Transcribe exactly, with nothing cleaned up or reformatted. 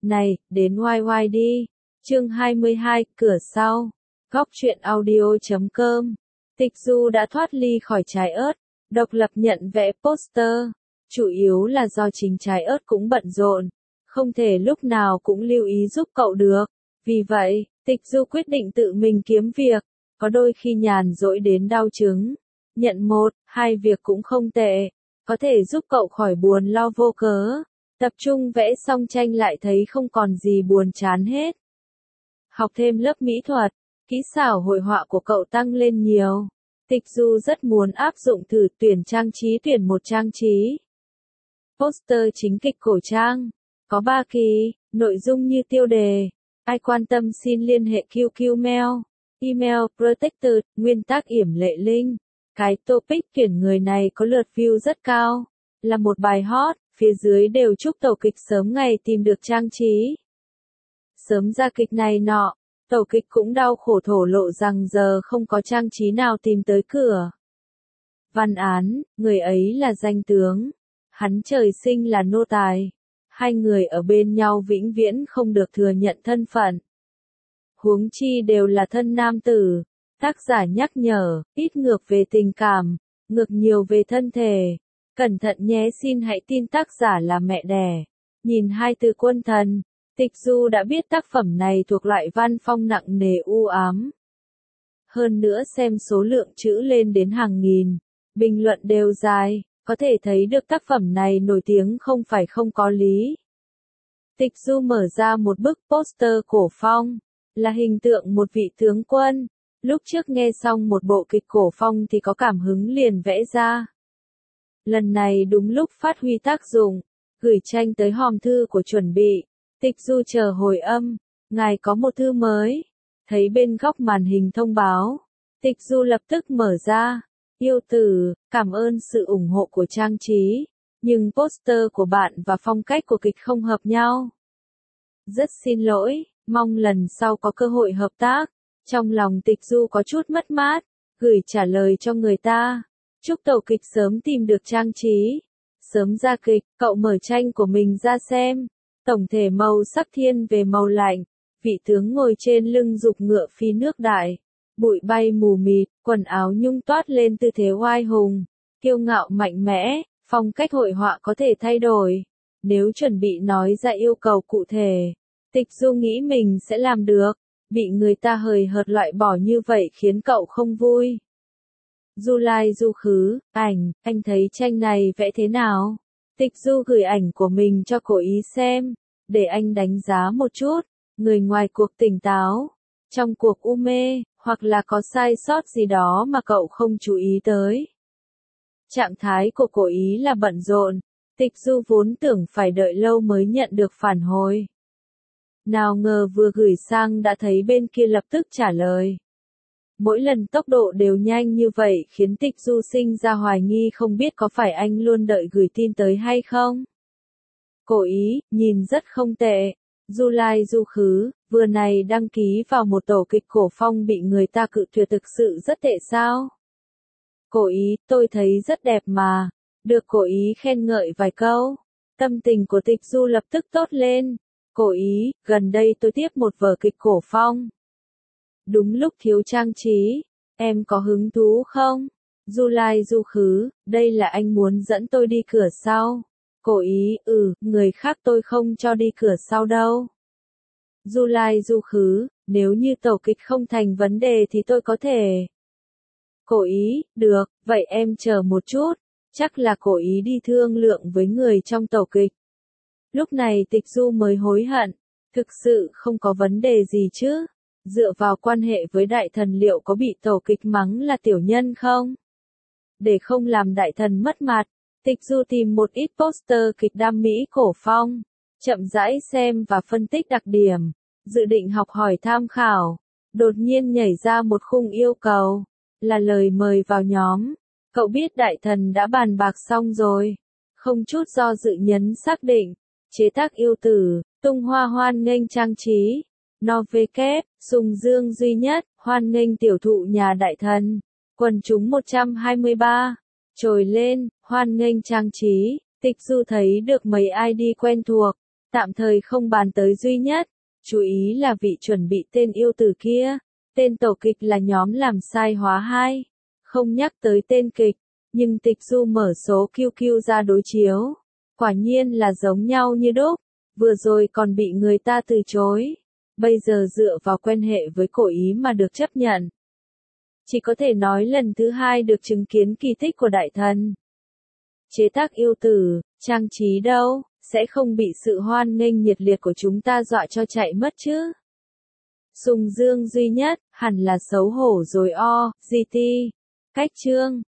Này, đến oai oai đi. Chương hai mươi hai, cửa sau. Góc truyện audio chấm com. Tịch Du đã thoát ly khỏi trái ớt, độc lập nhận vẽ poster. Chủ yếu là do chính trái ớt cũng bận rộn, không thể lúc nào cũng lưu ý giúp cậu được. Vì vậy, Tịch Du quyết định tự mình kiếm việc, có đôi khi nhàn rỗi đến đau chứng. Nhận một, hai việc cũng không tệ, có thể giúp cậu khỏi buồn lo vô cớ. Tập trung vẽ xong tranh lại thấy không còn gì buồn chán hết. Học thêm lớp mỹ thuật, kỹ xảo hội họa của cậu tăng lên nhiều. Tịch Du rất muốn áp dụng thử tuyển trang trí tuyển một trang trí. Poster chính kịch cổ trang, có ba kỳ, nội dung như tiêu đề. Ai quan tâm xin liên hệ quy quy mail, email protected, nguyên tác yểm lệ linh. Cái topic tuyển người này có lượt view rất cao, là một bài hot, phía dưới đều chúc tàu kịch sớm ngày tìm được trang trí. Sớm ra kịch này nọ, tàu kịch cũng đau khổ thổ lộ rằng giờ không có trang trí nào tìm tới cửa. Văn án, người ấy là danh tướng, hắn trời sinh là nô tài. Hai người ở bên nhau vĩnh viễn không được thừa nhận thân phận. Huống chi đều là thân nam tử. Tác giả nhắc nhở, ít ngược về tình cảm, ngược nhiều về thân thể. Cẩn thận nhé, xin hãy tin tác giả là mẹ đẻ. Nhìn hai từ quân thần, Tịch Du đã biết tác phẩm này thuộc loại văn phong nặng nề u ám. Hơn nữa xem số lượng chữ lên đến hàng nghìn, bình luận đều dài, có thể thấy được tác phẩm này nổi tiếng không phải không có lý. Tịch Du mở ra một bức poster cổ phong, là hình tượng một vị tướng quân. Lúc trước nghe xong một bộ kịch cổ phong thì có cảm hứng liền vẽ ra. Lần này đúng lúc phát huy tác dụng, gửi tranh tới hòm thư của chuẩn bị. Tịch Du chờ hồi âm, ngài có một thư mới. Thấy bên góc màn hình thông báo, Tịch Du lập tức mở ra. Yêu tử, cảm ơn sự ủng hộ của trang trí, nhưng poster của bạn và phong cách của kịch không hợp nhau. Rất xin lỗi, mong lần sau có cơ hội hợp tác. Trong lòng Tịch Du có chút mất mát, gửi trả lời cho người ta. Chúc tàu kịch sớm tìm được trang trí, sớm ra kịch. Cậu mở tranh của mình ra xem. Tổng thể màu sắc thiên về màu lạnh, vị tướng ngồi trên lưng giục ngựa phi nước đại. Bụi bay mù mịt, quần áo nhung toát lên tư thế oai hùng, kiêu ngạo mạnh mẽ. Phong cách hội họa có thể thay đổi. Nếu chuẩn bị nói ra yêu cầu cụ thể, Tịch Du nghĩ mình sẽ làm được. Bị người ta hời hợt loại bỏ như vậy khiến cậu không vui. Du lai du khứ, ảnh, anh thấy tranh này vẽ thế nào? Tịch Du gửi ảnh của mình cho cô ý xem, để anh đánh giá một chút. Người ngoài cuộc tỉnh táo, trong cuộc u mê, hoặc là có sai sót gì đó mà cậu không chú ý tới. Trạng thái của cô ý là bận rộn, Tịch Du vốn tưởng phải đợi lâu mới nhận được phản hồi. Nào ngờ vừa gửi sang đã thấy bên kia lập tức trả lời. Mỗi lần tốc độ đều nhanh như vậy khiến Tịch Du sinh ra hoài nghi không biết có phải anh luôn đợi gửi tin tới hay không. Cô ý, nhìn rất không tệ. Du lai du khứ, vừa này đăng ký vào một tổ kịch cổ phong bị người ta cự tuyệt thực sự rất tệ sao? Cô ý, tôi thấy rất đẹp mà. Được cô ý khen ngợi vài câu. Tâm tình của Tịch Du lập tức tốt lên. Cô ý, gần đây tôi tiếp một vở kịch cổ phong. Đúng lúc thiếu trang trí, em có hứng thú không? Du lai du khứ, đây là anh muốn dẫn tôi đi cửa sau. Cô ý, ừ, người khác tôi không cho đi cửa sau đâu. Du lai du khứ, nếu như tổ kịch không thành vấn đề thì tôi có thể. Cô ý, được, vậy em chờ một chút, chắc là cô ý đi thương lượng với người trong tổ kịch. Lúc này Tịch Du mới hối hận, thực sự không có vấn đề gì chứ, dựa vào quan hệ với đại thần liệu có bị tổ kịch mắng là tiểu nhân không? Để không làm đại thần mất mặt, Tịch Du tìm một ít poster kịch đam mỹ cổ phong, chậm rãi xem và phân tích đặc điểm, dự định học hỏi tham khảo. Đột nhiên nhảy ra một khung yêu cầu, là lời mời vào nhóm. Cậu biết đại thần đã bàn bạc xong rồi, không chút do dự nhấn xác định. Chế tác yêu tử, tung hoa hoan nghênh trang trí. No vê kép, sùng dương duy nhất, hoan nghênh tiểu thụ nhà đại thần. Quần chúng một trăm hai mươi ba. Trồi lên, hoan nghênh trang trí. Tịch Du thấy được mấy i đê quen thuộc. Tạm thời không bàn tới duy nhất, chú ý là vị chuẩn bị tên yêu tử kia. Tên tổ kịch là nhóm làm sai hóa hai. Không nhắc tới tên kịch, nhưng Tịch Du mở số Q Q ra đối chiếu. Quả nhiên là giống nhau như đúc, vừa rồi còn bị người ta từ chối. Bây giờ dựa vào quan hệ với cổ ý mà được chấp nhận. Chỉ có thể nói lần thứ hai được chứng kiến kỳ tích của đại thần. Chế tác yêu tử, trang trí đâu, sẽ không bị sự hoan nghênh nhiệt liệt của chúng ta dọa cho chạy mất chứ. Sùng Dương duy nhất, hẳn là xấu hổ rồi o, giê tê. Cách chương